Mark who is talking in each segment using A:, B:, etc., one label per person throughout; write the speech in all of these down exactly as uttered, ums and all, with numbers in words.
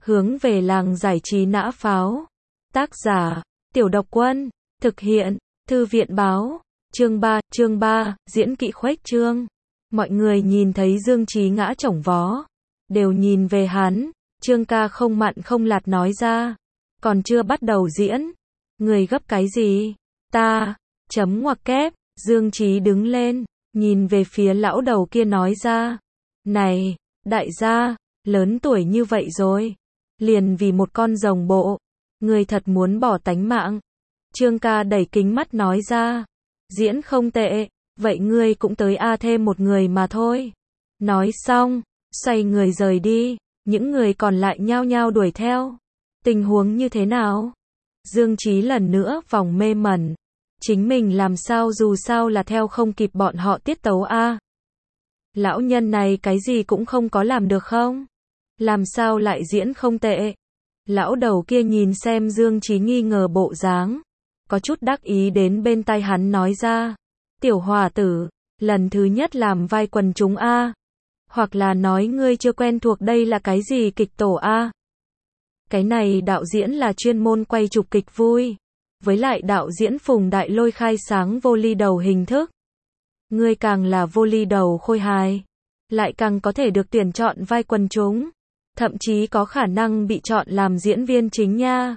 A: Hướng về làng giải trí nã pháo. Tác giả, Tiểu Độc Quân. Thực hiện, Thư viện báo. Chương ba, chương ba, diễn kỹ khuếch trương. Mọi người nhìn thấy Dương Chí ngã chổng vó, đều nhìn về hắn. Trương ca không mặn không lạt nói ra, còn chưa bắt đầu diễn, người gấp cái gì? Ta, chấm ngoặc kép. Dương Chí đứng lên, nhìn về phía lão đầu kia nói ra, này, đại gia, lớn tuổi như vậy rồi, liền vì một con rồng bộ, người thật muốn bỏ tánh mạng. Trương ca đẩy kính mắt nói ra, diễn không tệ, vậy ngươi cũng tới a thêm một người mà thôi. Nói xong, xoay người rời đi, những người còn lại nhao nhao đuổi theo. Tình huống như thế nào? Dương Chí lần nữa vòng mê mẩn. Chính mình làm sao dù sao là theo không kịp bọn họ tiết tấu a. Lão nhân này cái gì cũng không có làm được không? Làm sao lại diễn không tệ? Lão đầu kia nhìn xem Dương Chí nghi ngờ bộ dáng, có chút đắc ý đến bên tai hắn nói ra, tiểu hòa tử, lần thứ nhất làm vai quần chúng a. Hoặc là nói ngươi chưa quen thuộc đây là cái gì kịch tổ a. Cái này đạo diễn là chuyên môn quay chụp kịch vui. Với lại đạo diễn Phùng Đại Lôi khai sáng vô ly đầu hình thức. Ngươi càng là vô ly đầu khôi hài, lại càng có thể được tuyển chọn vai quần chúng, thậm chí có khả năng bị chọn làm diễn viên chính nha.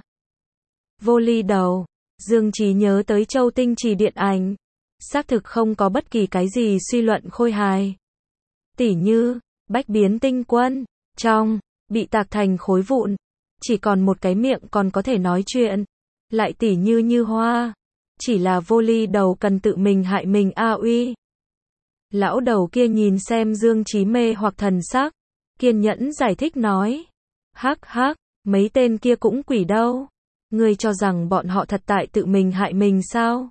A: Vô ly đầu, Dương Chí nhớ tới Châu Tinh Trì điện ảnh, xác thực không có bất kỳ cái gì suy luận khôi hài. Tỉ như, Bách Biến Tinh Quân, trong, bị tạc thành khối vụn, chỉ còn một cái miệng còn có thể nói chuyện. Lại tỉ như Như Hoa, chỉ là vô ly đầu cần tự mình hại mình a uy. Lão đầu kia nhìn xem Dương Chí mê hoặc thần sắc, kiên nhẫn giải thích nói, hắc hắc, mấy tên kia cũng quỷ đâu, ngươi cho rằng bọn họ thật tại tự mình hại mình sao?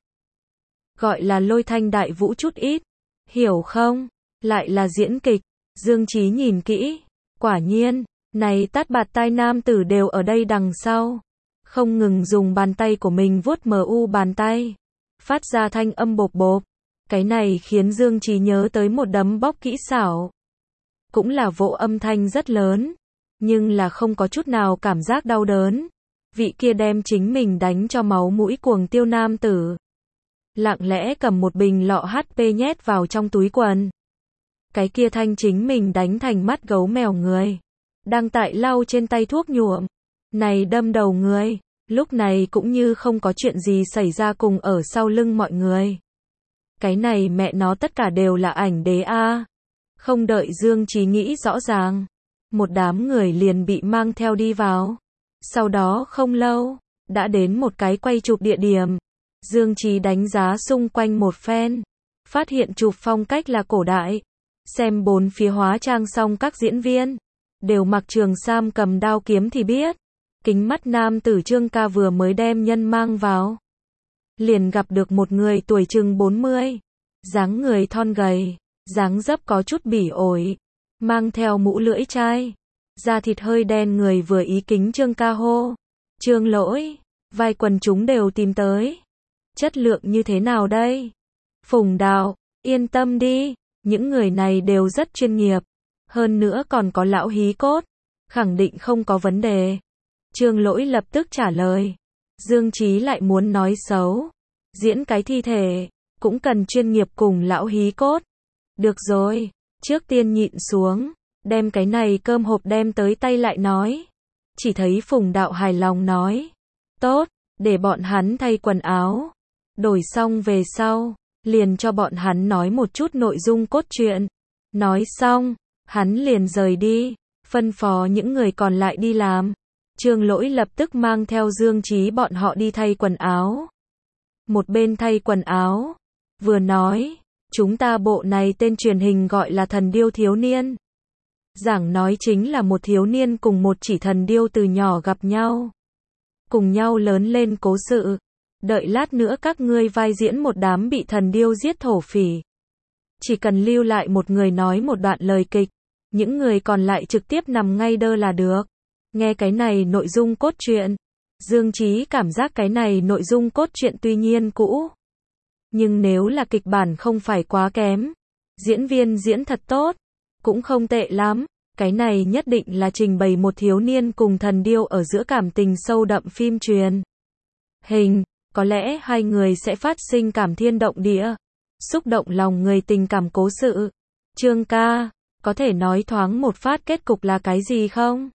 A: Gọi là lôi thanh đại vũ chút ít, hiểu không? Lại là diễn kịch. Dương Chí nhìn kỹ, quả nhiên, này tát bạt tai nam tử đều ở đây đằng sau. Không ngừng dùng bàn tay của mình vuốt mờ u bàn tay, phát ra thanh âm bộp bộp. Cái này khiến Dương Chí nhớ tới một đấm bóp kỹ xảo. Cũng là vỗ âm thanh rất lớn, nhưng là không có chút nào cảm giác đau đớn. Vị kia đem chính mình đánh cho máu mũi cuồng tiêu nam tử. Lặng lẽ cầm một bình lọ hát pê nhét vào trong túi quần. Cái kia thanh chính mình đánh thành mắt gấu mèo người. Đang tại lau trên tay thuốc nhuộm. Này đâm đầu người, lúc này cũng như không có chuyện gì xảy ra cùng ở sau lưng mọi người. Cái này mẹ nó tất cả đều là ảnh đế a. Không đợi Dương Chí nghĩ rõ ràng, một đám người liền bị mang theo đi vào. Sau đó không lâu, đã đến một cái quay chụp địa điểm. Dương Chí đánh giá xung quanh một phen, phát hiện chụp phong cách là cổ đại. Xem bốn phía hóa trang xong các diễn viên đều mặc trường sam cầm đao kiếm thì biết. Kính mắt nam tử Trương ca vừa mới đem nhân mang vào, liền gặp được một người tuổi chừng bốn mươi, dáng người thon gầy, dáng dấp có chút bỉ ổi, mang theo mũ lưỡi chai, da thịt hơi đen người vừa ý kính Trương ca hô, Trương lỗi, vai quần chúng đều tìm tới, chất lượng như thế nào đây? Phùng đạo, yên tâm đi, những người này đều rất chuyên nghiệp, hơn nữa còn có lão hí cốt, khẳng định không có vấn đề. Trương lỗi lập tức trả lời. Dương Chí lại muốn nói xấu, diễn cái thi thể, cũng cần chuyên nghiệp cùng lão hí cốt. Được rồi, trước tiên nhịn xuống, đem cái này cơm hộp đem tới tay lại nói. Chỉ thấy Phùng đạo hài lòng nói, tốt, để bọn hắn thay quần áo. Đổi xong về sau, liền cho bọn hắn nói một chút nội dung cốt truyện. Nói xong, hắn liền rời đi, phân phó những người còn lại đi làm. Trương lỗi lập tức mang theo Dương Chí bọn họ đi thay quần áo. Một bên thay quần áo, vừa nói, chúng ta bộ này tên truyền hình gọi là Thần Điêu Thiếu Niên. Giảng nói chính là một thiếu niên cùng một chỉ thần điêu từ nhỏ gặp nhau. Cùng nhau lớn lên cố sự. Đợi lát nữa các ngươi vai diễn một đám bị thần điêu giết thổ phỉ. Chỉ cần lưu lại một người nói một đoạn lời kịch, những người còn lại trực tiếp nằm ngay đơ là được. Nghe cái này nội dung cốt truyện, Dương Chí cảm giác cái này nội dung cốt truyện tuy nhiên cũ, nhưng nếu là kịch bản không phải quá kém, diễn viên diễn thật tốt, cũng không tệ lắm. Cái này nhất định là trình bày một thiếu niên cùng thần điêu ở giữa cảm tình sâu đậm phim truyền hình, có lẽ hai người sẽ phát sinh cảm thiên động địa, xúc động lòng người tình cảm cố sự. Trương ca, có thể nói thoáng một phát kết cục là cái gì không?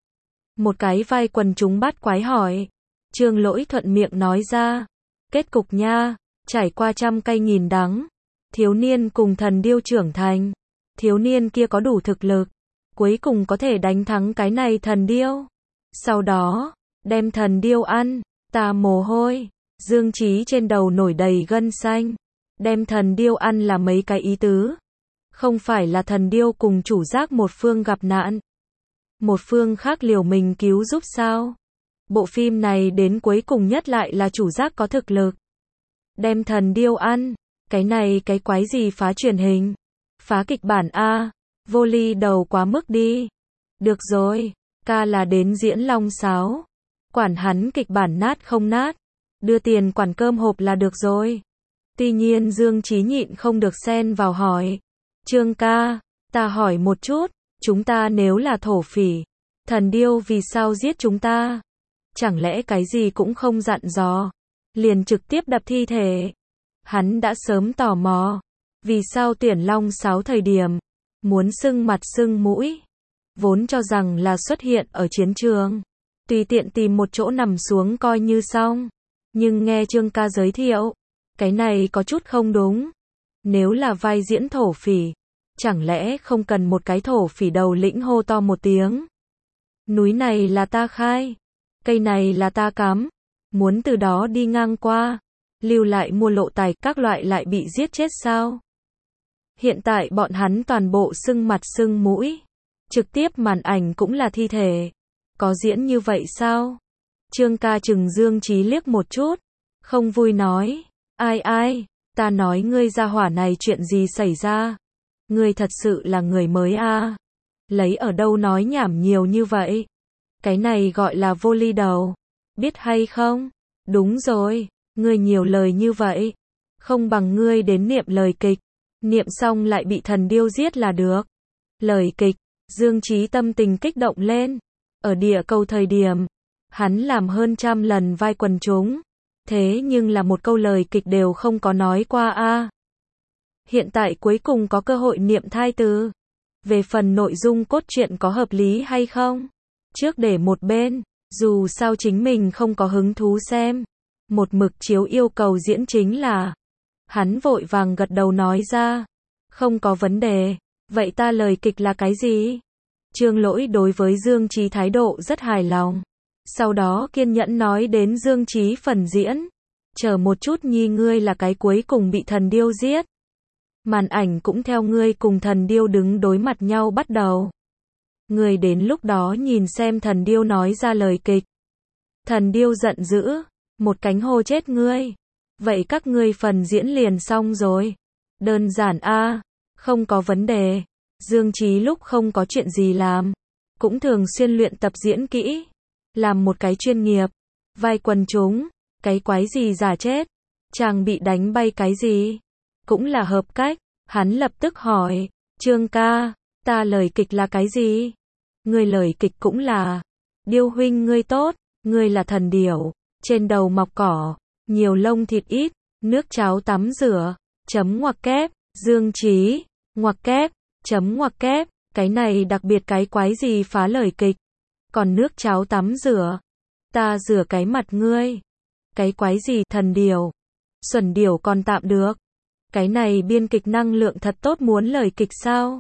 A: Một cái vai quần chúng bắt quái hỏi. Trương Lỗi thuận miệng nói ra. Kết cục nha, trải qua trăm cây nghìn đắng, thiếu niên cùng thần điêu trưởng thành. Thiếu niên kia có đủ thực lực, cuối cùng có thể đánh thắng cái này thần điêu. Sau đó, đem thần điêu ăn, ta mồ hôi, Dương Chí trên đầu nổi đầy gân xanh. Đem thần điêu ăn là mấy cái ý tứ? Không phải là thần điêu cùng chủ giác một phương gặp nạn, một phương khác liều mình cứu giúp sao? Bộ phim này đến cuối cùng nhất lại là chủ giác có thực lực. Đem thần điêu ăn, cái này cái quái gì phá truyền hình? Phá kịch bản A, vô ly đầu quá mức đi. Được rồi, ca là đến diễn long sáo. Quản hắn kịch bản nát không nát, đưa tiền quản cơm hộp là được rồi. Tuy nhiên Dương Chí nhịn không được xen vào hỏi. Trương ca, ta hỏi một chút, chúng ta nếu là thổ phỉ, thần điêu vì sao giết chúng ta? Chẳng lẽ cái gì cũng không dặn dò, liền trực tiếp đập thi thể? Hắn đã sớm tò mò, vì sao tuyển long sáo thời điểm, muốn sưng mặt sưng mũi, vốn cho rằng là xuất hiện ở chiến trường, tùy tiện tìm một chỗ nằm xuống coi như xong. Nhưng nghe Trương ca giới thiệu, cái này có chút không đúng. Nếu là vai diễn thổ phỉ, chẳng lẽ không cần một cái thổ phỉ đầu lĩnh hô to một tiếng? Núi này là ta khai, cây này là ta cắm, muốn từ đó đi ngang qua, lưu lại mua lộ tài các loại lại bị giết chết sao? Hiện tại bọn hắn toàn bộ sưng mặt sưng mũi, trực tiếp màn ảnh cũng là thi thể. Có diễn như vậy sao? Trương ca chừng Dương Chí liếc một chút, không vui nói, ai ai, ta nói ngươi gia hỏa này chuyện gì xảy ra? Ngươi thật sự là người mới à? Lấy ở đâu nói nhảm nhiều như vậy? Cái này gọi là vô ly đầu, biết hay không? Đúng rồi, ngươi nhiều lời như vậy, không bằng ngươi đến niệm lời kịch, niệm xong lại bị thần điêu giết là được. Lời kịch, Dương Chí tâm tình kích động lên. Ở địa cầu thời điểm, hắn làm hơn trăm lần vai quần chúng, thế nhưng là một câu lời kịch đều không có nói qua a. Hiện tại cuối cùng có cơ hội niệm thai từ. Về phần nội dung cốt truyện có hợp lý hay không, trước để một bên, dù sao chính mình không có hứng thú xem. Một mực chiếu yêu cầu diễn chính là. Hắn vội vàng gật đầu nói ra, không có vấn đề, vậy ta lời kịch là cái gì? Trương Lỗi đối với Dương Chí thái độ rất hài lòng. Sau đó kiên nhẫn nói đến Dương Chí phần diễn. Chờ một chút nhi, ngươi là cái cuối cùng bị thần điêu giết. Màn ảnh cũng theo ngươi cùng thần điêu đứng đối mặt nhau bắt đầu. Ngươi đến lúc đó nhìn xem thần điêu nói ra lời kịch. Thần điêu giận dữ, một cánh hô chết ngươi. Vậy các ngươi phần diễn liền xong rồi. Đơn giản a, không có vấn đề. Dương Chí lúc không có chuyện gì làm, cũng thường xuyên luyện tập diễn kỹ, làm một cái chuyên nghiệp, vai quần chúng, cái quái gì giả chết, chàng bị đánh bay cái gì, cũng là hợp cách. Hắn lập tức hỏi, Trương ca, ta lời kịch là cái gì? Ngươi lời kịch cũng là, điêu huynh ngươi tốt, ngươi là thần điểu, trên đầu mọc cỏ, nhiều lông thịt ít, nước cháo tắm rửa, chấm ngoặc kép, Dương Chí, ngoặc kép, chấm ngoặc kép, cái này đặc biệt cái quái gì phá lời kịch. Còn nước cháo tắm rửa, ta rửa cái mặt ngươi. Cái quái gì thần điểu, xuẩn điểu còn tạm được. Cái này biên kịch năng lượng thật tốt, muốn lời kịch sao?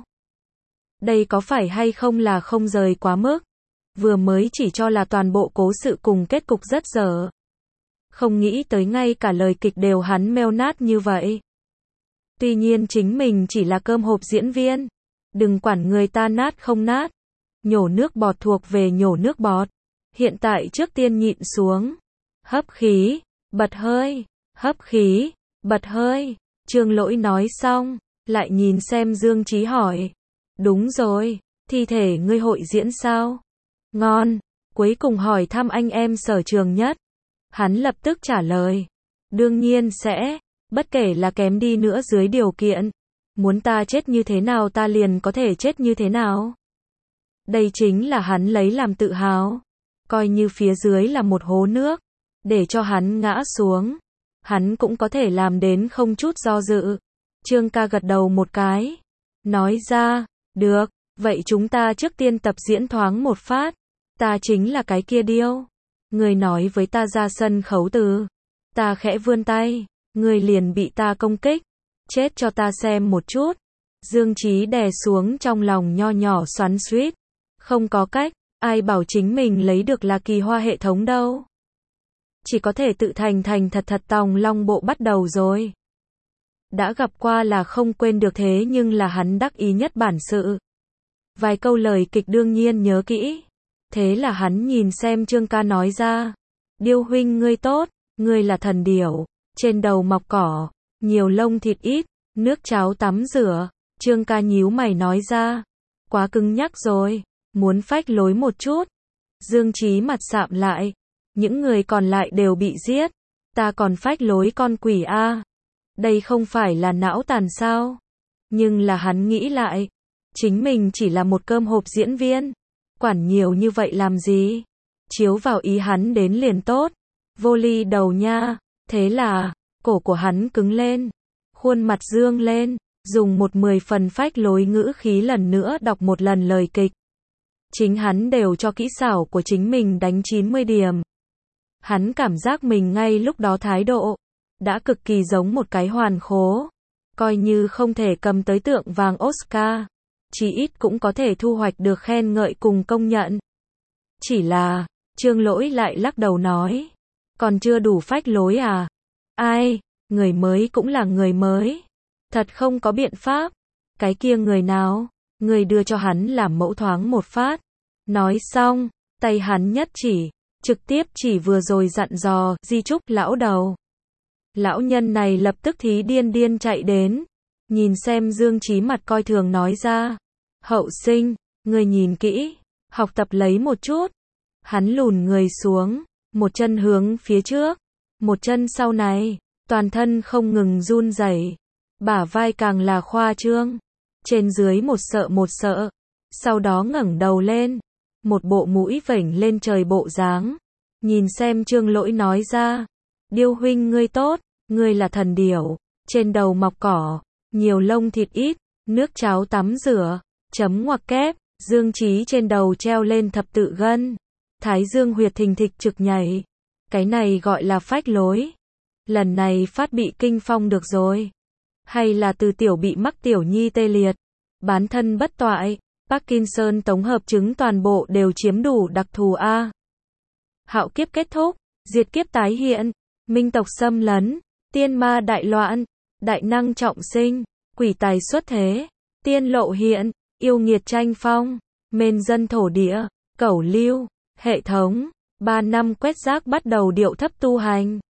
A: Đây có phải hay không là không rời quá mức? Vừa mới chỉ cho là toàn bộ cố sự cùng kết cục rất dở. Không nghĩ tới ngay cả lời kịch đều hắn meo nát như vậy. Tuy nhiên chính mình chỉ là cơm hộp diễn viên. Đừng quản người ta nát không nát. Nhổ nước bọt thuộc về nhổ nước bọt. Hiện tại trước tiên nhịn xuống. Hấp khí, bật hơi, hấp khí, bật hơi. Trương Lỗi nói xong, lại nhìn xem Dương Chí hỏi. Đúng rồi, thi thể ngươi hội diễn sao? Ngon, cuối cùng hỏi thăm anh em sở trường nhất. Hắn lập tức trả lời. Đương nhiên sẽ, bất kể là kém đi nữa dưới điều kiện. Muốn ta chết như thế nào ta liền có thể chết như thế nào. Đây chính là hắn lấy làm tự hào. Coi như phía dưới là một hố nước, để cho hắn ngã xuống, hắn cũng có thể làm đến không chút do dự. Trương ca gật đầu một cái, nói ra, được, vậy chúng ta trước tiên tập diễn thoáng một phát. Ta chính là cái kia điêu. Người nói với ta ra sân khấu từ. Ta khẽ vươn tay, người liền bị ta công kích. Chết cho ta xem một chút. Dương Chí đè xuống trong lòng nho nhỏ xoắn xuýt. Không có cách, ai bảo chính mình lấy được là kỳ hoa hệ thống đâu. Chỉ có thể tự thành thành thật thật tòng long bộ bắt đầu rồi. Đã gặp qua là không quên được, thế nhưng là hắn đắc ý nhất bản sự. Vài câu lời kịch đương nhiên nhớ kỹ. Thế là hắn nhìn xem Trương ca nói ra. Điêu huynh ngươi tốt, ngươi là thần điểu, trên đầu mọc cỏ, nhiều lông thịt ít, nước cháo tắm rửa. Trương ca nhíu mày nói ra. Quá cứng nhắc rồi, muốn phách lối một chút. Dương Chí mặt sạm lại. Những người còn lại đều bị giết. Ta còn phách lối con quỷ a. Đây không phải là não tàn sao? Nhưng là hắn nghĩ lại. Chính mình chỉ là một cơm hộp diễn viên. Quản nhiều như vậy làm gì? Chiếu vào ý hắn đến liền tốt. Vô ly đầu nha. Thế là, cổ của hắn cứng lên. Khuôn mặt dương lên. Dùng một mười phần phách lối ngữ khí lần nữa đọc một lần lời kịch. Chính hắn đều cho kỹ xảo của chính mình đánh chín mươi điểm. Hắn cảm giác mình ngay lúc đó thái độ đã cực kỳ giống một cái hoàn khố. Coi như không thể cầm tới tượng vàng Oscar, chí ít cũng có thể thu hoạch được khen ngợi cùng công nhận. Chỉ là, Trương Lỗi lại lắc đầu nói. Còn chưa đủ phách lối à? Ai? Người mới cũng là người mới. Thật không có biện pháp. Cái kia người nào? Người đưa cho hắn làm mẫu thoáng một phát. Nói xong, tay hắn nhất chỉ. Trực tiếp chỉ vừa rồi dặn dò, di chúc lão đầu. Lão nhân này lập tức thí điên điên chạy đến. Nhìn xem Dương Chí mặt coi thường nói ra. Hậu sinh, người nhìn kỹ. Học tập lấy một chút. Hắn lùn người xuống. Một chân hướng phía trước. Một chân sau này. Toàn thân không ngừng run rẩy. Bả vai càng là khoa trương. Trên dưới một sợ một sợ. Sau đó ngẩng đầu lên. Một bộ mũi vểnh lên trời bộ dáng. Nhìn xem Trương Lỗi nói ra. Điêu huynh ngươi tốt, ngươi là thần điểu, trên đầu mọc cỏ, nhiều lông thịt ít, nước cháo tắm rửa, chấm ngoặc kép, Dương Chí trên đầu treo lên thập tự gân. Thái dương huyệt thình thịch trực nhảy. Cái này gọi là phách lối. Lần này phát bị kinh phong được rồi. Hay là từ tiểu bị mắc tiểu nhi tê liệt, bán thân bất toại, Parkinson tổng hợp chứng toàn bộ đều chiếm đủ đặc thù A. Hạo kiếp kết thúc, diệt kiếp tái hiện, minh tộc xâm lấn, tiên ma đại loạn, đại năng trọng sinh, quỷ tài xuất thế, tiên lộ hiện, yêu nghiệt tranh phong, mên dân thổ địa, cẩu lưu, hệ thống, ba năm quét rác bắt đầu điệu thấp tu hành.